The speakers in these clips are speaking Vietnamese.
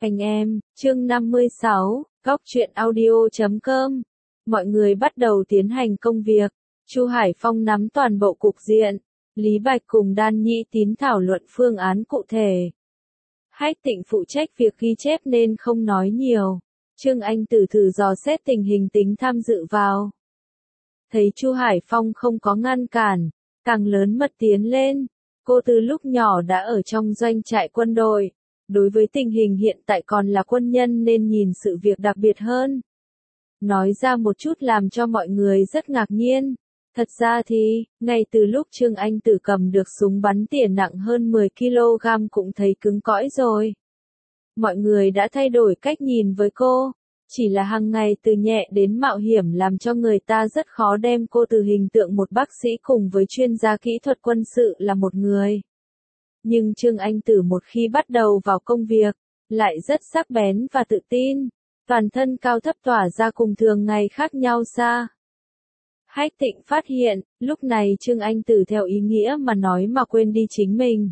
Anh em, chương 56, Góc truyện audio.com. Mọi người bắt đầu tiến hành công việc. Chu Hải Phong nắm toàn bộ cục diện. Lý Bạch cùng Đan Nhĩ Tín thảo luận phương án cụ thể. Hách Tịnh phụ trách việc ghi chép nên không nói nhiều. Trương Anh Tử thử dò xét tình hình tính tham dự vào. Thấy Chu Hải Phong không có ngăn cản, càng lớn mật tiến lên. Cô từ lúc nhỏ đã ở trong doanh trại quân đội. Đối với tình hình hiện tại còn là quân nhân nên nhìn sự việc đặc biệt hơn. Nói ra một chút làm cho mọi người rất ngạc nhiên. Thật ra thì, ngay từ lúc Trương Anh Tử cầm được súng bắn tỉa nặng hơn 10 kg cũng thấy cứng cỏi rồi. Mọi người đã thay đổi cách nhìn với cô. Chỉ là hàng ngày từ nhẹ đến mạo hiểm làm cho người ta rất khó đem cô từ hình tượng một bác sĩ cùng với chuyên gia kỹ thuật quân sự là một người. Nhưng Trương Anh Tử một khi bắt đầu vào công việc, lại rất sắc bén và tự tin, toàn thân cao thấp tỏa ra cùng thường ngày khác nhau xa. Hách Tịnh phát hiện, lúc này Trương Anh Tử theo ý nghĩa mà nói mà quên đi chính mình.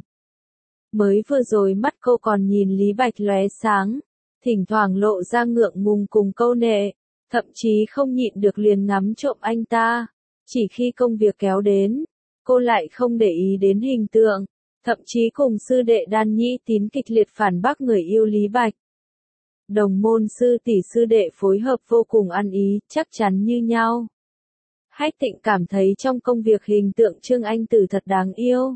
Mới vừa rồi mắt cô còn nhìn Lý Bạch lóe sáng, thỉnh thoảng lộ ra ngượng ngùng cùng câu nệ, thậm chí không nhịn được liền ngắm trộm anh ta. Chỉ khi công việc kéo đến, cô lại không để ý đến hình tượng. Thậm chí cùng sư đệ Đan Nhĩ Tín kịch liệt phản bác người yêu Lý Bạch. Đồng môn sư tỷ sư đệ phối hợp vô cùng ăn ý, chắc chắn như nhau. Hách Tịnh cảm thấy trong công việc hình tượng Trương Anh Tử thật đáng yêu.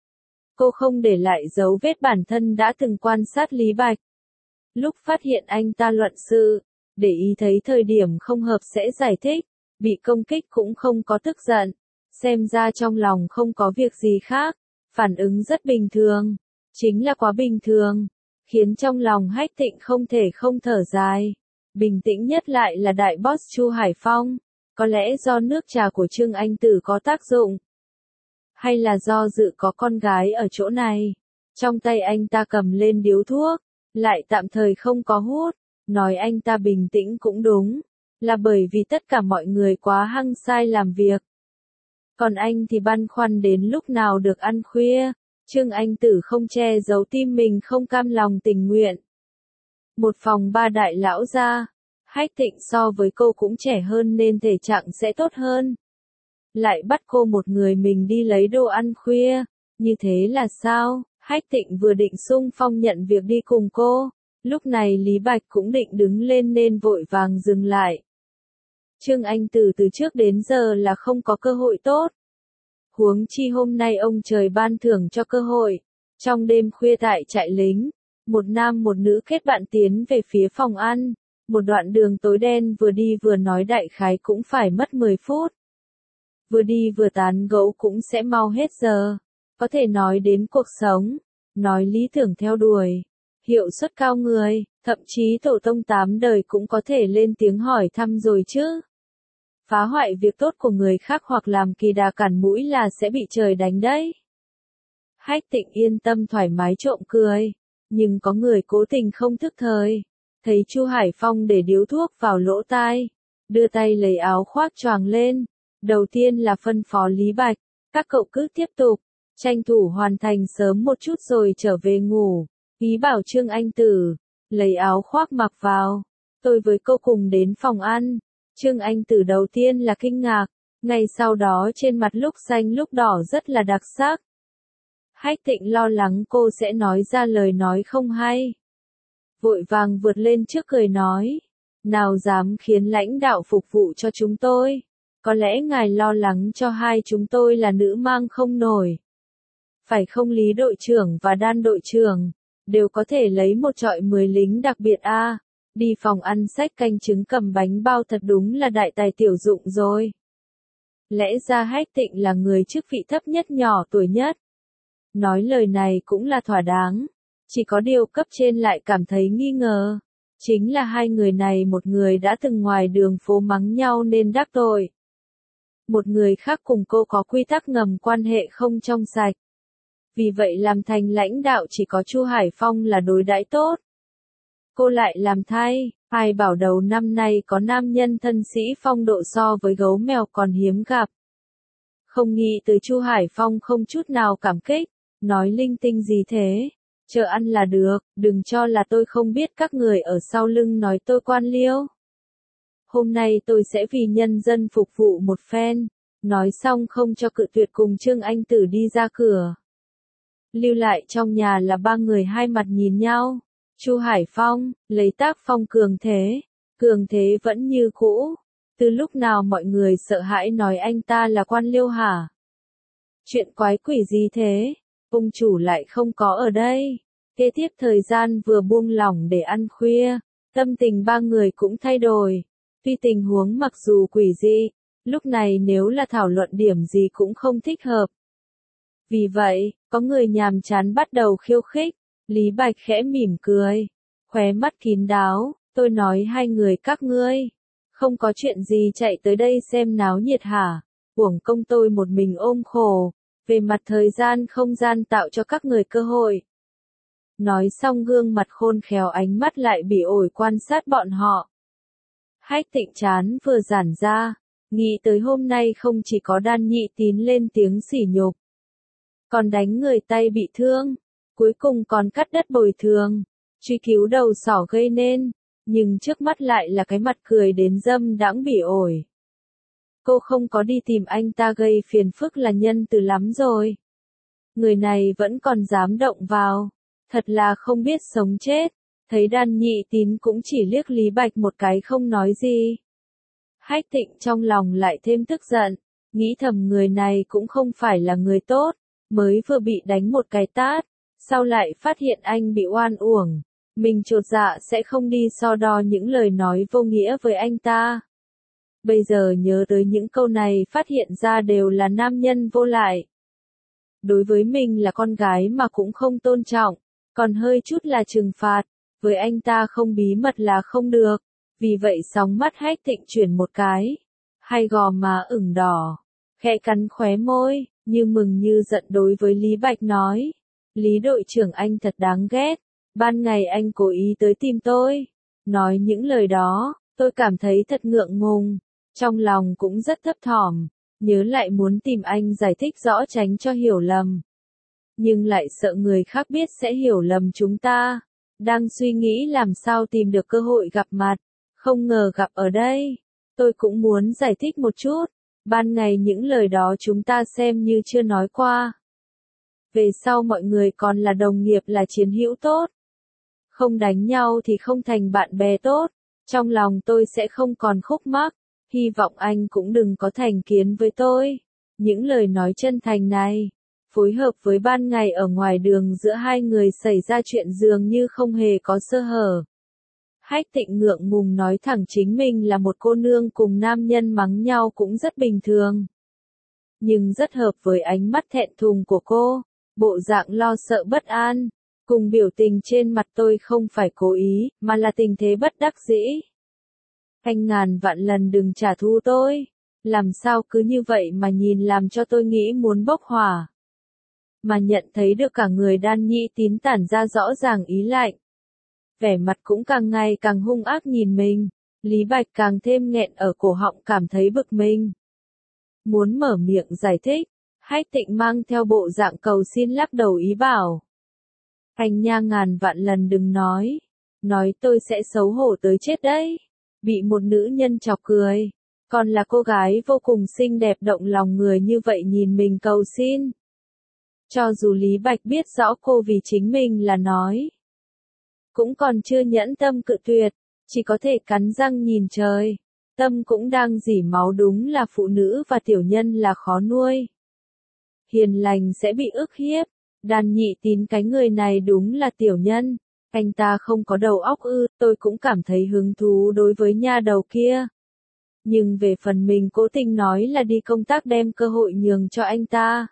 Cô không để lại dấu vết bản thân đã từng quan sát Lý Bạch. Lúc phát hiện anh ta luận sự, để ý thấy thời điểm không hợp sẽ giải thích, bị công kích cũng không có tức giận, xem ra trong lòng không có việc gì khác. Phản ứng rất bình thường, chính là quá bình thường, khiến trong lòng Hách Tịnh không thể không thở dài. Bình tĩnh nhất lại là đại boss Chu Hải Phong, có lẽ do nước trà của Trương Anh Tử có tác dụng, hay là do dự có con gái ở chỗ này. Trong tay anh ta cầm lên điếu thuốc, lại tạm thời không có hút, nói anh ta bình tĩnh cũng đúng, là bởi vì tất cả mọi người quá hăng say làm việc. Còn anh thì băn khoăn đến lúc nào được ăn khuya. Trương Anh Tử không che giấu tim mình không cam lòng tình nguyện. Một phòng ba đại lão gia, Hách Tịnh so với cô cũng trẻ hơn nên thể trạng sẽ tốt hơn. Lại bắt cô một người mình đi lấy đồ ăn khuya, như thế là sao? Hách Tịnh vừa định xung phong nhận việc đi cùng cô, lúc này Lý Bạch cũng định đứng lên nên vội vàng dừng lại. Trương Anh Tử từ trước đến giờ là không có cơ hội tốt. Huống chi hôm nay ông trời ban thưởng cho cơ hội. Trong đêm khuya tại trại lính, một nam một nữ kết bạn tiến về phía phòng ăn. Một đoạn đường tối đen vừa đi vừa nói đại khái cũng phải mất 10 phút. Vừa đi vừa tán gẫu cũng sẽ mau hết giờ. Có thể nói đến cuộc sống, nói lý tưởng theo đuổi, hiệu suất cao người, thậm chí tổ tông 8 đời cũng có thể lên tiếng hỏi thăm rồi chứ. Phá hoại việc tốt của người khác hoặc làm kỳ đà cản mũi là sẽ bị trời đánh đấy. Hách Tịnh yên tâm thoải mái trộm cười, nhưng có người cố tình không thức thời. Thấy Chu Hải Phong để điếu thuốc vào lỗ tai, đưa tay lấy áo khoác choàng lên. Đầu tiên là phân phó Lý Bạch, các cậu cứ tiếp tục, tranh thủ hoàn thành sớm một chút rồi trở về ngủ. Ý bảo Trương Anh Tử, lấy áo khoác mặc vào, tôi với cô cùng đến phòng ăn. Trương Anh Tử đầu tiên là kinh ngạc, ngay sau đó trên mặt lúc xanh lúc đỏ rất là đặc sắc. Hách Tịnh lo lắng cô sẽ nói ra lời nói không hay. Vội vàng vượt lên trước cười nói, nào dám khiến lãnh đạo phục vụ cho chúng tôi, có lẽ ngài lo lắng cho hai chúng tôi là nữ mang không nổi. Phải không Lý đội trưởng và Đan đội trưởng, đều có thể lấy một trọi 10 lính đặc biệt a. Đi phòng ăn xách canh trứng cầm bánh bao thật đúng là đại tài tiểu dụng rồi. Lẽ ra Hách Tịnh là người chức vị thấp nhất nhỏ tuổi nhất. Nói lời này cũng là thỏa đáng. Chỉ có điều cấp trên lại cảm thấy nghi ngờ. Chính là hai người này một người đã từng ngoài đường phố mắng nhau nên đắc tội. Một người khác cùng cô có quy tắc ngầm quan hệ không trong sạch. Vì vậy làm thành lãnh đạo chỉ có Chu Hải Phong là đối đãi tốt. Cô lại làm thay, ai bảo đầu năm nay có nam nhân thân sĩ phong độ so với gấu mèo còn hiếm gặp. Không nghĩ tới Chu Hải Phong không chút nào cảm kích, nói linh tinh gì thế. chờ ăn là được, đừng cho là tôi không biết các người ở sau lưng nói tôi quan liêu. Hôm nay tôi sẽ vì nhân dân phục vụ một phen, nói xong không cho cự tuyệt cùng Trương Anh Tử đi ra cửa. Lưu lại trong nhà là ba người hai mặt nhìn nhau. Chu Hải Phong, lấy tác phong cường thế vẫn như cũ. Từ lúc nào mọi người sợ hãi nói anh ta là quan liêu hả? Chuyện quái quỷ gì thế? Ông chủ lại không có ở đây. Kế tiếp thời gian vừa buông lỏng để ăn khuya, tâm tình ba người cũng thay đổi. Tuy tình huống mặc dù quỷ dị, lúc này nếu là thảo luận điểm gì cũng không thích hợp. Vì vậy, có người nhàm chán bắt đầu khiêu khích, Lý Bạch khẽ mỉm cười, khóe mắt kín đáo, tôi nói hai người các ngươi, không có chuyện gì chạy tới đây xem náo nhiệt hả, uổng công tôi một mình ôm khổ, về mặt thời gian không gian tạo cho các người cơ hội. Nói xong gương mặt khôn khéo ánh mắt lại bỉ ổi quan sát bọn họ. Hách Tịnh chán vừa giãn ra, nghĩ tới hôm nay không chỉ có Đan Nhị Tín lên tiếng sỉ nhục, còn đánh người tay bị thương, cuối cùng còn cắt đất bồi thường, truy cứu đầu sỏ gây nên, nhưng trước mắt lại là cái mặt cười đến dâm đãng bỉ ổi. Cô không có đi tìm anh ta gây phiền phức là nhân từ lắm rồi. Người này vẫn còn dám động vào, thật là không biết sống chết. Thấy Đan Nhị Tín cũng chỉ liếc Lý Bạch một cái không nói gì. Hách Tịnh trong lòng lại thêm tức giận, nghĩ thầm người này cũng không phải là người tốt, mới vừa bị đánh một cái tát, sau lại phát hiện anh bị oan uổng, mình chột dạ sẽ không đi so đo những lời nói vô nghĩa với anh ta. Bây giờ nhớ tới những câu này phát hiện ra đều là nam nhân vô lại. Đối với mình là con gái mà cũng không tôn trọng, còn hơi chút là trừng phạt. Với anh ta không bí mật là không được, vì vậy sóng mắt Hách Tịnh chuyển một cái, hai gò má ửng đỏ, khẽ cắn khóe môi, như mừng như giận đối với Lý Bạch nói, Lý đội trưởng anh thật đáng ghét, ban ngày anh cố ý tới tìm tôi, nói những lời đó, tôi cảm thấy thật ngượng ngùng, trong lòng cũng rất thấp thỏm, nhớ lại muốn tìm anh giải thích rõ tránh cho hiểu lầm, nhưng lại sợ người khác biết sẽ hiểu lầm chúng ta. Đang suy nghĩ làm sao tìm được cơ hội gặp mặt, không ngờ gặp ở đây. Tôi cũng muốn giải thích một chút, ban ngày những lời đó chúng ta xem như chưa nói qua. Về sau mọi người còn là đồng nghiệp là chiến hữu tốt. Không đánh nhau thì không thành bạn bè tốt, trong lòng tôi sẽ không còn khúc mắc, hy vọng anh cũng đừng có thành kiến với tôi. Những lời nói chân thành này phối hợp với ban ngày ở ngoài đường giữa hai người xảy ra chuyện dường như không hề có sơ hở. Hách Tịnh ngượng ngùng nói thẳng chính mình là một cô nương cùng nam nhân mắng nhau cũng rất bình thường. Nhưng rất hợp với ánh mắt thẹn thùng của cô, bộ dạng lo sợ bất an, cùng biểu tình trên mặt tôi không phải cố ý, mà là tình thế bất đắc dĩ. Anh ngàn vạn lần đừng trả thù tôi, làm sao cứ như vậy mà nhìn làm cho tôi nghĩ muốn bốc hỏa. Mà nhận thấy được cả người Đan Nhị Tín tản ra rõ ràng ý lạnh. Vẻ mặt cũng càng ngày càng hung ác nhìn mình, Lý Bạch càng thêm nghẹn ở cổ họng cảm thấy bực mình. Muốn mở miệng giải thích, Hách Tịnh mang theo bộ dạng cầu xin lắc đầu ý bảo. Anh nha ngàn vạn lần đừng nói tôi sẽ xấu hổ tới chết đấy. Bị một nữ nhân chọc cười, còn là cô gái vô cùng xinh đẹp động lòng người như vậy nhìn mình cầu xin. Cho dù Lý Bạch biết rõ cô vì chính mình là nói, cũng còn chưa nhẫn tâm cự tuyệt, chỉ có thể cắn răng nhìn trời. Tâm cũng đang rỉ máu, đúng là phụ nữ và tiểu nhân là khó nuôi. Hiền lành sẽ bị ức hiếp, Đan Nhị Tín cái người này đúng là tiểu nhân, anh ta không có đầu óc ư, tôi cũng cảm thấy hứng thú đối với nha đầu kia. Nhưng về phần mình cố tình nói là đi công tác đem cơ hội nhường cho anh ta.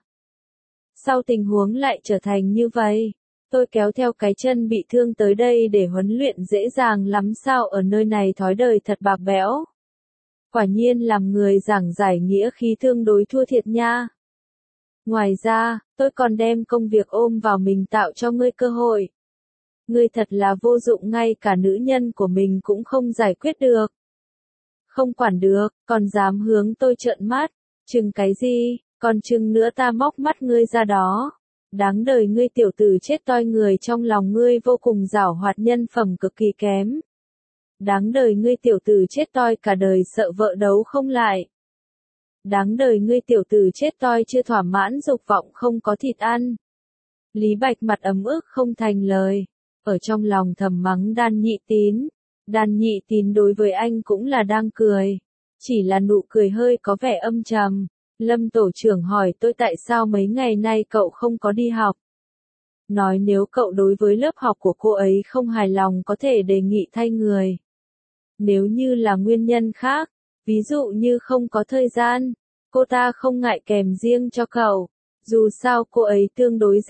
Sau tình huống lại trở thành như vậy, tôi kéo theo cái chân bị thương tới đây để huấn luyện dễ dàng lắm sao, ở nơi này thói đời thật bạc bẽo. Quả nhiên làm người giảng giải nghĩa khí tương đối thua thiệt nha. Ngoài ra, tôi còn đem công việc ôm vào mình tạo cho ngươi cơ hội. Ngươi thật là vô dụng, ngay cả nữ nhân của mình cũng không giải quyết được. Không quản được, còn dám hướng tôi trợn mắt, chừng cái gì, còn chừng nữa ta móc mắt ngươi ra đó. Đáng đời ngươi tiểu tử chết toi, người trong lòng ngươi vô cùng giảo hoạt, nhân phẩm cực kỳ kém. Đáng đời ngươi tiểu tử chết toi, cả đời sợ vợ đấu không lại. Đáng đời ngươi tiểu tử chết toi, chưa thỏa mãn dục vọng không có thịt ăn. Lý Bạch mặt ấm ức không thành lời, ở trong lòng thầm mắng Đan Nhị Tín. Đan Nhị Tín đối với anh cũng là đang cười, chỉ là nụ cười hơi có vẻ âm trầm. Lâm tổ trưởng hỏi tôi tại sao mấy ngày nay cậu không có đi học. Nói nếu cậu đối với lớp học của cô ấy không hài lòng có thể đề nghị thay người. Nếu như là nguyên nhân khác, ví dụ như không có thời gian, cô ta không ngại kèm riêng cho cậu. Dù sao cô ấy tương đối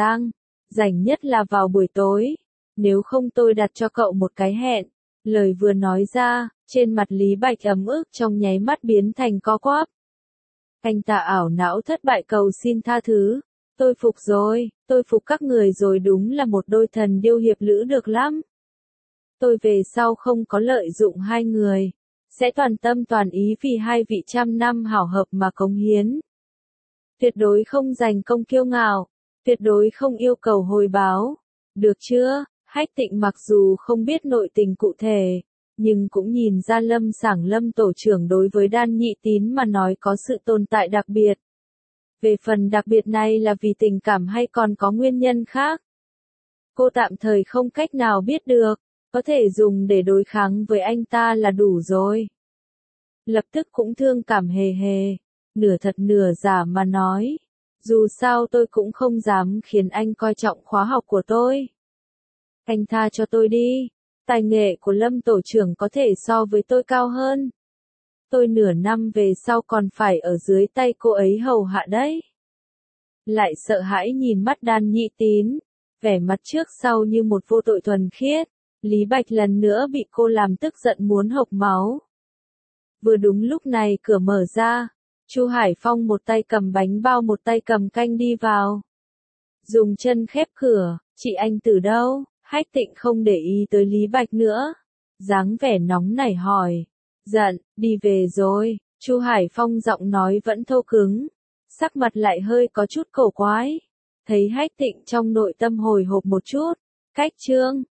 rảnh nhất là vào buổi tối. Nếu không tôi đặt cho cậu một cái hẹn. Lời vừa nói ra, trên mặt Lý Bạch ấm ức trong nháy mắt biến thành co quắp. Anh ta ảo não thất bại cầu xin tha thứ. Tôi phục rồi, tôi phục các người rồi, đúng là một đôi thần điêu hiệp lữ được lắm. Tôi về sau không có lợi dụng hai người, sẽ toàn tâm toàn ý vì hai vị trăm năm hảo hợp mà cống hiến. Tuyệt đối không giành công kiêu ngạo, tuyệt đối không yêu cầu hồi báo. Được chưa? Hách Tịnh mặc dù không biết nội tình cụ thể, nhưng cũng nhìn ra Lâm tổ trưởng đối với Đan Nhị Tín mà nói có sự tồn tại đặc biệt. Về phần đặc biệt này là vì tình cảm hay còn có nguyên nhân khác? Cô tạm thời không cách nào biết được, có thể dùng để đối kháng với anh ta là đủ rồi. Lập tức cũng thương cảm hề hề, nửa thật nửa giả mà nói. Dù sao tôi cũng không dám khiến anh coi trọng khóa học của tôi. Anh tha cho tôi đi, tài nghệ của Lâm tổ trưởng có thể so với tôi cao hơn. Tôi nửa năm về sau còn phải ở dưới tay cô ấy hầu hạ đấy. Lại sợ hãi nhìn mắt Đan Nhị Tín, vẻ mặt trước sau như một vô tội thuần khiết. Lý Bạch lần nữa bị cô làm tức giận muốn hộc máu. Vừa đúng lúc này cửa mở ra, Chu Hải Phong một tay cầm bánh bao một tay cầm canh đi vào. Dùng chân khép cửa, chị anh từ đâu? Hách Tịnh không để ý tới Lý Bạch nữa, dáng vẻ nóng nảy hỏi. Giận, đi về rồi. Chu Hải Phong giọng nói vẫn thô cứng, sắc mặt lại hơi có chút cổ quái. Thấy Hách Tịnh trong nội tâm hồi hộp một chút, cách chương